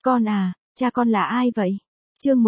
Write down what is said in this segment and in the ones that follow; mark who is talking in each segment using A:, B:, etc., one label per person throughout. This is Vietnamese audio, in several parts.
A: Con à, cha con là ai vậy? Chương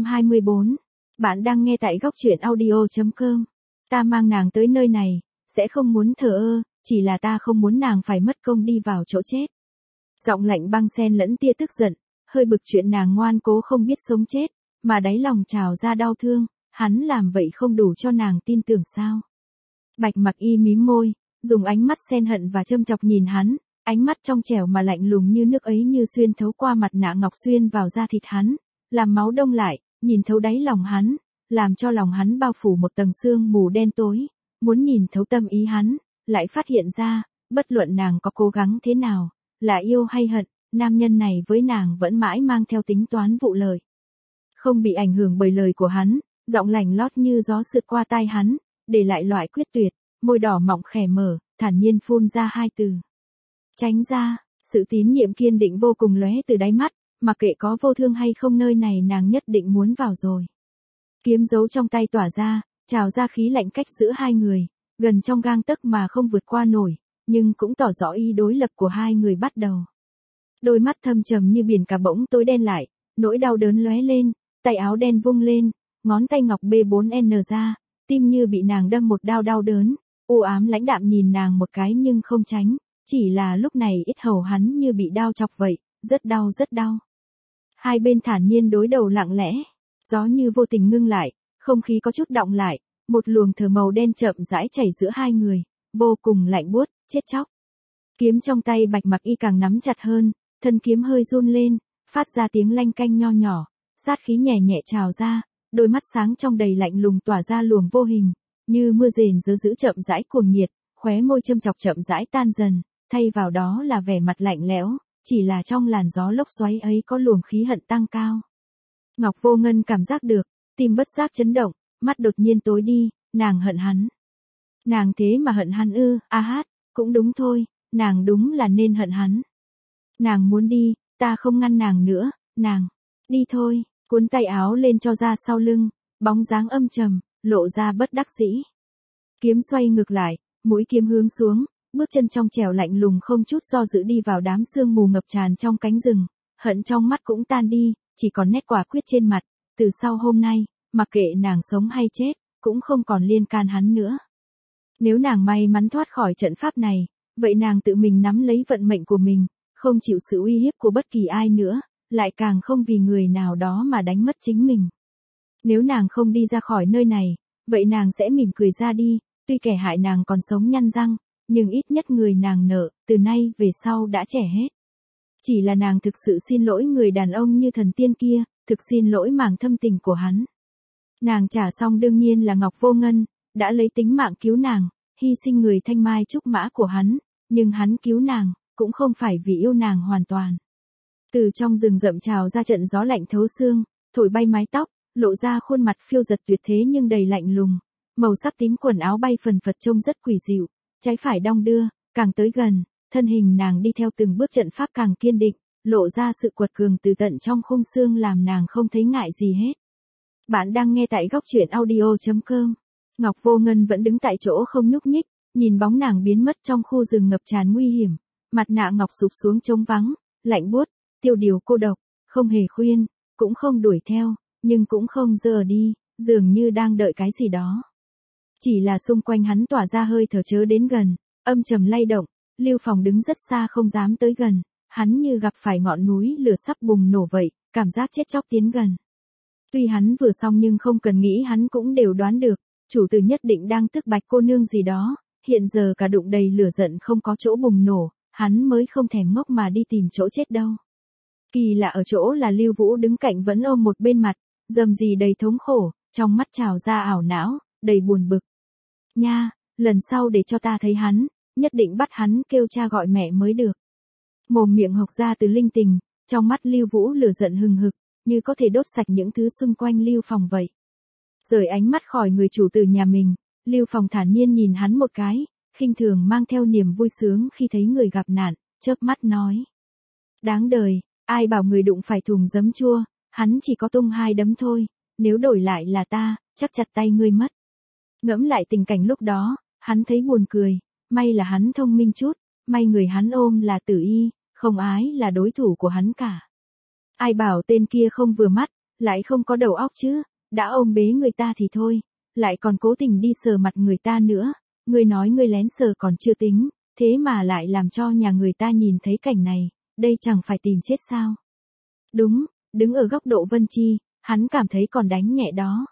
A: 124. Bạn đang nghe tại góc truyện audio.com. Ta mang nàng tới nơi này, sẽ không muốn thờ ơ, chỉ là ta không muốn nàng phải mất công đi vào chỗ chết. Giọng lạnh băng xen lẫn tia tức giận, hơi bực chuyện nàng ngoan cố không biết sống chết, mà đáy lòng trào ra đau thương, hắn làm vậy không đủ cho nàng tin tưởng sao? Bạch Mặc Y mím môi, dùng ánh mắt xen hận và châm chọc nhìn hắn, ánh mắt trong trẻo mà lạnh lùng như nước ấy như xuyên thấu qua mặt nạ ngọc xuyên vào da thịt hắn, làm máu đông lại, nhìn thấu đáy lòng hắn, làm cho lòng hắn bao phủ một tầng sương mù đen tối, muốn nhìn thấu tâm ý hắn, lại phát hiện ra, bất luận nàng có cố gắng thế nào, là yêu hay hận, nam nhân này với nàng vẫn mãi mang theo tính toán vụ lợi. Không bị ảnh hưởng bởi lời của hắn, giọng lạnh lót như gió sượt qua tai hắn, để lại loại quyết tuyệt, môi đỏ mọng khẽ mở, thản nhiên phun ra hai từ. Tránh ra, sự tín nhiệm kiên định vô cùng lóe từ đáy mắt, mặc kệ có vô thương hay không nơi này nàng nhất định muốn vào rồi. Kiếm giấu trong tay tỏa ra, trào ra khí lạnh cách giữa hai người, gần trong gang tấc mà không vượt qua nổi, nhưng cũng tỏ rõ ý đối lập của hai người bắt đầu. Đôi mắt thâm trầm như biển cả bỗng tối đen lại, nỗi đau đớn lóe lên, tay áo đen vung lên, ngón tay ngọc B4N ra, tim như bị nàng đâm một đao đau đớn, u ám lãnh đạm nhìn nàng một cái nhưng không tránh, chỉ là lúc này yết hầu hắn như bị đao chọc vậy, rất đau rất đau. Hai bên thản nhiên đối đầu lặng lẽ, gió như vô tình ngưng lại, không khí có chút đọng lại, một luồng thở màu đen chậm rãi chảy giữa hai người, vô cùng lạnh buốt, chết chóc. Kiếm trong tay Bạch Mặc Y càng nắm chặt hơn, thân kiếm hơi run lên, phát ra tiếng lanh canh nho nhỏ, sát khí nhẹ nhẹ trào ra, đôi mắt sáng trong đầy lạnh lùng tỏa ra luồng vô hình, như mưa rền gió dữ chậm rãi cuồng nhiệt, khóe môi châm chọc chậm rãi tan dần, thay vào đó là vẻ mặt lạnh lẽo, chỉ là trong làn gió lốc xoáy ấy có luồng khí hận tăng cao. Ngọc Vô Ngân cảm giác được, tim bất giác chấn động, mắt đột nhiên tối đi, nàng hận hắn. Nàng thế mà hận hắn ư? Cũng đúng thôi, nàng đúng là nên hận hắn. Nàng muốn đi, ta không ngăn nàng nữa, nàng, đi thôi, cuốn tay áo lên cho ra sau lưng, bóng dáng âm trầm, lộ ra bất đắc dĩ. Kiếm xoay ngược lại, mũi kiếm hướng xuống, bước chân trong trẻo lạnh lùng không chút do dự đi vào đám sương mù ngập tràn trong cánh rừng, hận trong mắt cũng tan đi, chỉ còn nét quả quyết trên mặt, từ sau hôm nay, mặc kệ nàng sống hay chết, cũng không còn liên can hắn nữa. Nếu nàng may mắn thoát khỏi trận pháp này, vậy nàng tự mình nắm lấy vận mệnh của mình, không chịu sự uy hiếp của bất kỳ ai nữa, lại càng không vì người nào đó mà đánh mất chính mình. Nếu nàng không đi ra khỏi nơi này, vậy nàng sẽ mỉm cười ra đi, tuy kẻ hại nàng còn sống nhăn răng, nhưng ít nhất người nàng nợ, từ nay về sau đã trẻ hết. Chỉ là nàng thực sự xin lỗi người đàn ông như thần tiên kia, thực xin lỗi mảng thâm tình của hắn. Nàng trả xong đương nhiên là Ngọc Vô Ngân, đã lấy tính mạng cứu nàng, hy sinh người thanh mai trúc mã của hắn, nhưng hắn cứu nàng, cũng không phải vì yêu nàng hoàn toàn. Từ trong rừng rậm trào ra trận gió lạnh thấu xương, thổi bay mái tóc, lộ ra khuôn mặt phiêu giật tuyệt thế nhưng đầy lạnh lùng, màu sắc tím quần áo bay phần phật trông rất quỷ dịu, trái phải đong đưa, càng tới gần, thân hình nàng đi theo từng bước trận pháp càng kiên định, lộ ra sự quật cường từ tận trong khung xương làm nàng không thấy ngại gì hết. Bạn đang nghe tại góc truyện audio.com. Ngọc Vô Ngân vẫn đứng tại chỗ không nhúc nhích, nhìn bóng nàng biến mất trong khu rừng ngập tràn nguy hiểm, mặt nạ ngọc sụp xuống trống vắng, lạnh buốt, tiêu điều cô độc, không hề khuyên, cũng không đuổi theo, nhưng cũng không rời đi, dường như đang đợi cái gì đó. Chỉ là xung quanh hắn tỏa ra hơi thở chớ đến gần, âm trầm lay động, Lưu Phòng đứng rất xa không dám tới gần, hắn như gặp phải ngọn núi lửa sắp bùng nổ vậy, cảm giác chết chóc tiến gần. Tuy hắn vừa xong nhưng không cần nghĩ hắn cũng đều đoán được, chủ tử nhất định đang tức Bạch cô nương gì đó, hiện giờ cả đụng đầy lửa giận không có chỗ bùng nổ, hắn mới không thèm ngốc mà đi tìm chỗ chết đâu. Kỳ lạ ở chỗ là Lưu Vũ đứng cạnh vẫn ôm một bên mặt, dầm gì đầy thống khổ, trong mắt trào ra ảo não, đầy buồn bực. Nha, lần sau để cho ta thấy hắn, nhất định bắt hắn kêu cha gọi mẹ mới được. Mồm miệng hộc ra từ linh tình, trong mắt Lưu Vũ lửa giận hừng hực, như có thể đốt sạch những thứ xung quanh Lưu Phòng vậy. Rời ánh mắt khỏi người chủ tử nhà mình, Lưu Phòng thản nhiên nhìn hắn một cái, khinh thường mang theo niềm vui sướng khi thấy người gặp nạn, chớp mắt nói. Đáng đời, ai bảo người đụng phải thùng giấm chua, hắn chỉ có tung 2 đấm thôi, nếu đổi lại là ta, chắc chặt tay ngươi mất. Ngẫm lại tình cảnh lúc đó, hắn thấy buồn cười, may là hắn thông minh chút, may người hắn ôm là Tử Y, không ai là đối thủ của hắn cả. Ai bảo tên kia không vừa mắt, lại không có đầu óc chứ, đã ôm bế người ta thì thôi, lại còn cố tình đi sờ mặt người ta nữa, ngươi nói ngươi lén sờ còn chưa tính, thế mà lại làm cho nhà người ta nhìn thấy cảnh này, đây chẳng phải tìm chết sao. Đúng, đứng ở góc độ Vân Chi, hắn cảm thấy còn đánh nhẹ đó.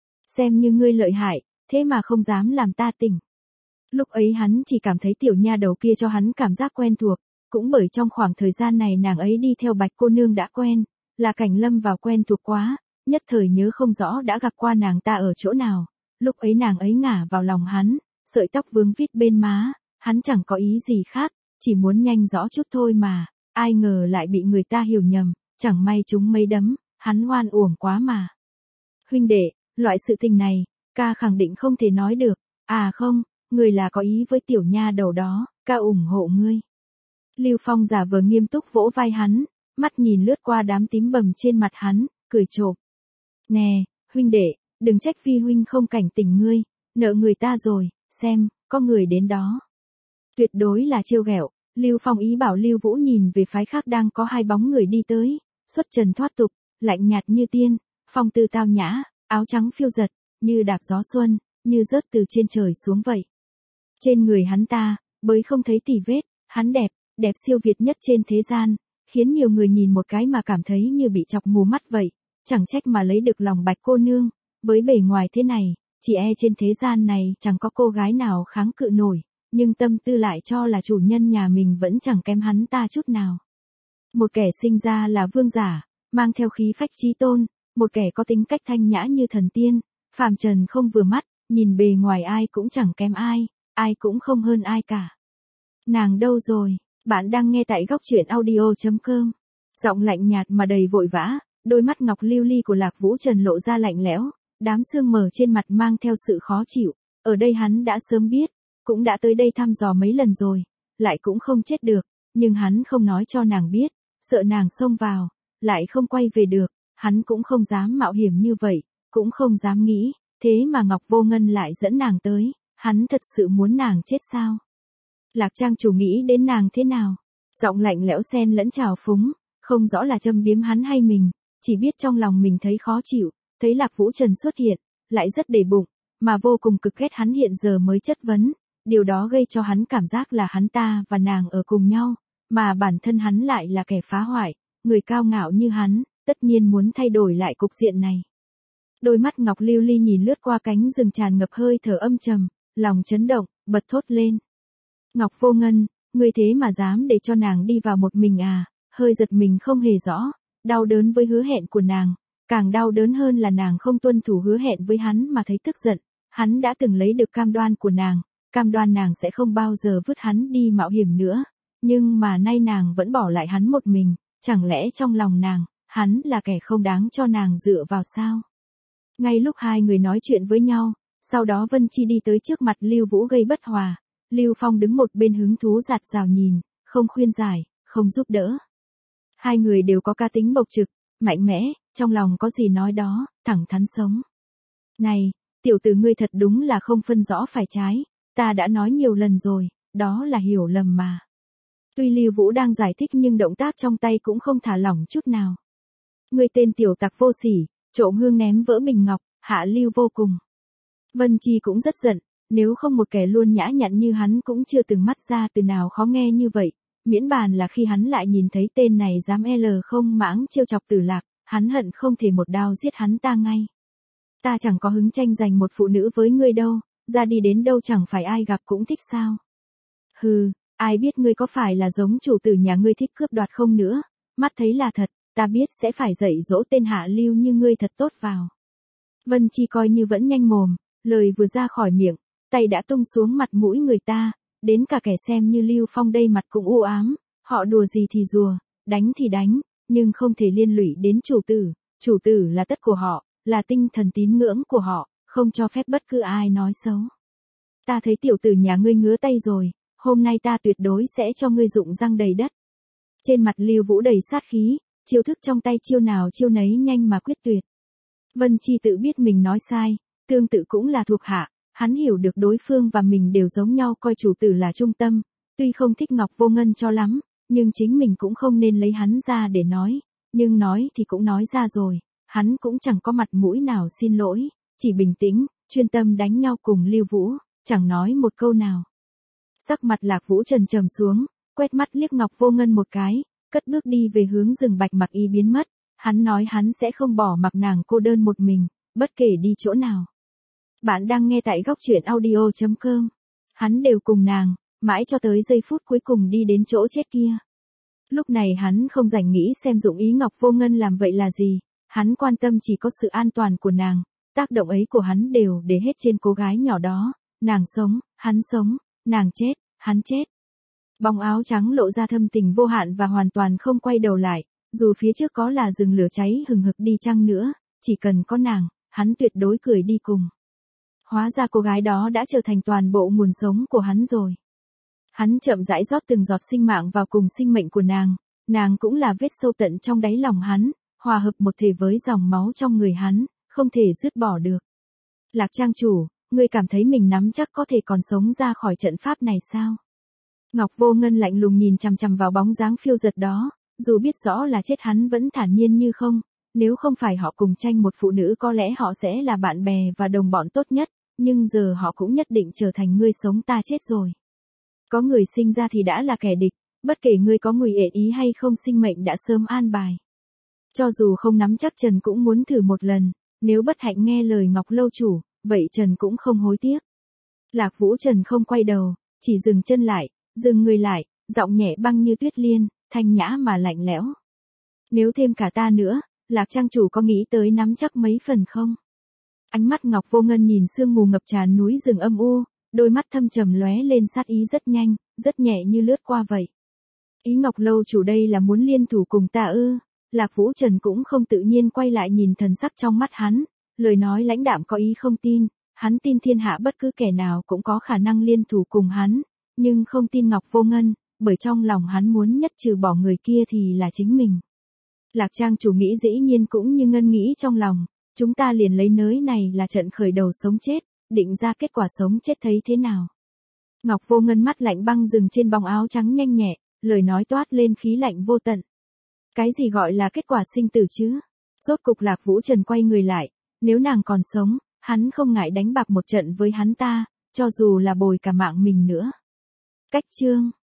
A: Xem như ngươi lợi hại, thế mà không dám làm ta tỉnh. Lúc ấy hắn chỉ cảm thấy tiểu nha đầu kia cho hắn cảm giác quen thuộc, cũng bởi trong khoảng thời gian này nàng ấy đi theo Bạch cô nương đã quen, là cảnh lâm vào quen thuộc quá, nhất thời nhớ không rõ đã gặp qua nàng ta ở chỗ nào, lúc ấy nàng ấy ngả vào lòng hắn, sợi tóc vướng vít bên má, hắn chẳng có ý gì khác, chỉ muốn nhanh rõ chút thôi mà, ai ngờ lại bị người ta hiểu nhầm, chẳng may chúng mấy đấm, hắn oan uổng quá mà. Huynh đệ, loại sự tình này, ca khẳng định không thể nói được, à không, người là có ý với tiểu nha đầu đó, ca ủng hộ ngươi. Lưu Phong giả vờ nghiêm túc vỗ vai hắn, mắt nhìn lướt qua đám tím bầm trên mặt hắn, cười trộm. Nè, huynh đệ, đừng trách phi huynh không cảnh tỉnh ngươi, nợ người ta rồi, xem, có người đến đó. Tuyệt đối là trêu ghẹo, Lưu Phong ý bảo Lưu Vũ nhìn về phái khác đang có hai bóng người đi tới, xuất trần thoát tục, lạnh nhạt như tiên, phong tư tao nhã, áo trắng phiêu giật, như đạp gió xuân, như rớt từ trên trời xuống vậy. Trên người hắn ta, bới không thấy tỉ vết, hắn đẹp, đẹp siêu việt nhất trên thế gian, khiến nhiều người nhìn một cái mà cảm thấy như bị chọc mù mắt vậy, chẳng trách mà lấy được lòng Bạch cô nương, với bề ngoài thế này, chỉ e trên thế gian này chẳng có cô gái nào kháng cự nổi, nhưng tâm tư lại cho là chủ nhân nhà mình vẫn chẳng kém hắn ta chút nào. Một kẻ sinh ra là vương giả, mang theo khí phách chí tôn, một kẻ có tính cách thanh nhã như thần tiên, phàm trần không vừa mắt, nhìn bề ngoài ai cũng chẳng kém ai cũng không hơn ai cả. Nàng đâu rồi? Bạn đang nghe tại góc truyện audio.com. Giọng lạnh nhạt mà đầy vội vã, đôi mắt ngọc lưu ly của Lạc Vũ Trần lộ ra lạnh lẽo, đám sương mờ trên mặt mang theo sự khó chịu, ở đây hắn đã sớm biết, cũng đã tới đây thăm dò mấy lần rồi, lại cũng không chết được, nhưng hắn không nói cho nàng biết, sợ nàng xông vào, lại không quay về được, hắn cũng không dám mạo hiểm như vậy, cũng không dám nghĩ, thế mà Ngọc Vô Ngân lại dẫn nàng tới, hắn thật sự muốn nàng chết sao? Lạc Trang chủ nghĩ đến nàng thế nào? Giọng lạnh lẽo xen lẫn trào phúng, không rõ là châm biếm hắn hay mình, chỉ biết trong lòng mình thấy khó chịu, thấy Lạc Vũ Trần xuất hiện, lại rất để bụng, mà vô cùng cực ghét hắn hiện giờ mới chất vấn, điều đó gây cho hắn cảm giác là hắn ta và nàng ở cùng nhau, mà bản thân hắn lại là kẻ phá hoại, người cao ngạo như hắn, tất nhiên muốn thay đổi lại cục diện này. Đôi mắt ngọc lưu ly nhìn lướt qua cánh rừng tràn ngập hơi thở âm trầm, lòng chấn động, bật thốt lên. Ngọc Vô Ngân, ngươi thế mà dám để cho nàng đi vào một mình à, hơi giật mình không hề rõ, đau đớn với hứa hẹn của nàng, càng đau đớn hơn là nàng không tuân thủ hứa hẹn với hắn mà thấy tức giận, hắn đã từng lấy được cam đoan của nàng, cam đoan nàng sẽ không bao giờ vứt hắn đi mạo hiểm nữa, nhưng mà nay nàng vẫn bỏ lại hắn một mình, chẳng lẽ trong lòng nàng, hắn là kẻ không đáng cho nàng dựa vào sao? Ngay lúc hai người nói chuyện với nhau, sau đó Vân Chi đi tới trước mặt Lưu Vũ gây bất hòa, Lưu Phong đứng một bên hứng thú dạt dào nhìn, không khuyên giải, không giúp đỡ. Hai người đều có cá tính bộc trực, mạnh mẽ, trong lòng có gì nói đó, thẳng thắn sống. Này, tiểu tử ngươi thật đúng là không phân rõ phải trái, ta đã nói nhiều lần rồi, đó là hiểu lầm mà. Tuy Lưu Vũ đang giải thích nhưng động tác trong tay cũng không thả lỏng chút nào. Ngươi tên tiểu tặc vô sỉ, trộm hương ném vỡ bình ngọc, hạ lưu vô cùng. Vân Chi cũng rất giận, nếu không một kẻ luôn nhã nhặn như hắn cũng chưa từng mắt ra từ nào khó nghe như vậy, miễn bàn là khi hắn lại nhìn thấy tên này dám không mãng trêu chọc Tử Lạc, hắn hận không thể một đao giết hắn ta ngay. Ta chẳng có hứng tranh giành một phụ nữ với ngươi đâu, ra đi đến đâu chẳng phải ai gặp cũng thích sao. Hừ, ai biết ngươi có phải là giống chủ tử nhà ngươi thích cướp đoạt không nữa, mắt thấy là thật, ta biết sẽ phải dạy dỗ tên hạ lưu như ngươi thật tốt vào. Vân Chi coi như vẫn nhanh mồm, lời vừa ra khỏi miệng, tay đã tung xuống mặt mũi người ta, đến cả kẻ xem như Lưu Phong đây mặt cũng u ám, họ đùa gì thì rùa, đánh thì đánh, nhưng không thể liên lụy đến chủ tử là tất của họ, là tinh thần tín ngưỡng của họ, không cho phép bất cứ ai nói xấu. Ta thấy tiểu tử nhà ngươi ngứa tay rồi, hôm nay ta tuyệt đối sẽ cho ngươi rụng răng đầy đất. Trên mặt Lưu Vũ đầy sát khí, chiêu thức trong tay chiêu nào chiêu nấy nhanh mà quyết tuyệt. Vân Chi tự biết mình nói sai, tương tự cũng là thuộc hạ, hắn hiểu được đối phương và mình đều giống nhau coi chủ tử là trung tâm, tuy không thích Ngọc Vô Ngân cho lắm, nhưng chính mình cũng không nên lấy hắn ra để nói, nhưng nói thì cũng nói ra rồi, hắn cũng chẳng có mặt mũi nào xin lỗi, chỉ bình tĩnh, chuyên tâm đánh nhau cùng Lưu Vũ, chẳng nói một câu nào. Sắc mặt Lạc Vũ Trần trầm xuống, quét mắt liếc Ngọc Vô Ngân một cái, cất bước đi về hướng rừng Bạch Mặc Y biến mất, hắn nói hắn sẽ không bỏ mặc nàng cô đơn một mình, bất kể đi chỗ nào. Bạn đang nghe tại góc truyện audio.com. Hắn đều cùng nàng, mãi cho tới giây phút cuối cùng đi đến chỗ chết kia. Lúc này hắn không rảnh nghĩ xem dụng ý Ngọc Vô Ngân làm vậy là gì, hắn quan tâm chỉ có sự an toàn của nàng, tác động ấy của hắn đều để hết trên cô gái nhỏ đó, nàng sống, hắn sống, nàng chết, hắn chết. Bóng áo trắng lộ ra thâm tình vô hạn và hoàn toàn không quay đầu lại, dù phía trước có là rừng lửa cháy hừng hực đi chăng nữa, chỉ cần có nàng, hắn tuyệt đối cười đi cùng. Hóa ra cô gái đó đã trở thành toàn bộ nguồn sống của hắn rồi. Hắn chậm rãi rót từng giọt sinh mạng vào cùng sinh mệnh của nàng cũng là vết sâu tận trong đáy lòng hắn, hòa hợp một thể với dòng máu trong người hắn, không thể dứt bỏ được. Lạc trang chủ, ngươi cảm thấy mình nắm chắc có thể còn sống ra khỏi trận pháp này sao? Ngọc Vô Ngân lạnh lùng nhìn chằm chằm vào bóng dáng phiêu dật đó, dù biết rõ là chết hắn vẫn thản nhiên như không, nếu không phải họ cùng tranh một phụ nữ có lẽ họ sẽ là bạn bè và đồng bọn tốt nhất, nhưng giờ họ cũng nhất định trở thành ngươi sống ta chết rồi. Có người sinh ra thì đã là kẻ địch, bất kể ngươi có ngụy ệ ý hay không sinh mệnh đã sớm an bài. Cho dù không nắm chắc Trần cũng muốn thử một lần, nếu bất hạnh nghe lời Ngọc lâu chủ, vậy Trần cũng không hối tiếc. Lạc Vũ Trần không quay đầu, chỉ dừng chân lại, dừng người lại, giọng nhẹ băng như tuyết liên, thanh nhã mà lạnh lẽo. Nếu thêm cả ta nữa, Lạc trang chủ có nghĩ tới nắm chắc mấy phần không? Ánh mắt Ngọc Vô Ngân nhìn sương mù ngập tràn núi rừng âm u, đôi mắt thâm trầm lóe lên sát ý rất nhanh, rất nhẹ như lướt qua vậy. Ý Ngọc lâu chủ đây là muốn liên thủ cùng ta ư? Lạc Vũ Trần cũng không tự nhiên quay lại nhìn thần sắc trong mắt hắn, lời nói lãnh đạm có ý không tin, hắn tin thiên hạ bất cứ kẻ nào cũng có khả năng liên thủ cùng hắn, nhưng không tin Ngọc Vô Ngân, bởi trong lòng hắn muốn nhất trừ bỏ người kia thì là chính mình. Lạc trang chủ nghĩ dĩ nhiên cũng như Ngân nghĩ trong lòng, chúng ta liền lấy nới này là trận khởi đầu sống chết, định ra kết quả sống chết thấy thế nào. Ngọc Vô Ngân mắt lạnh băng dừng trên bóng áo trắng nhanh nhẹ, lời nói toát lên khí lạnh vô tận. Cái gì gọi là kết quả sinh tử chứ? Rốt cục Lạc Vũ Trần quay người lại, nếu nàng còn sống, hắn không ngại đánh bạc một trận với hắn ta, cho dù là bồi cả mạng mình nữa. Cách chương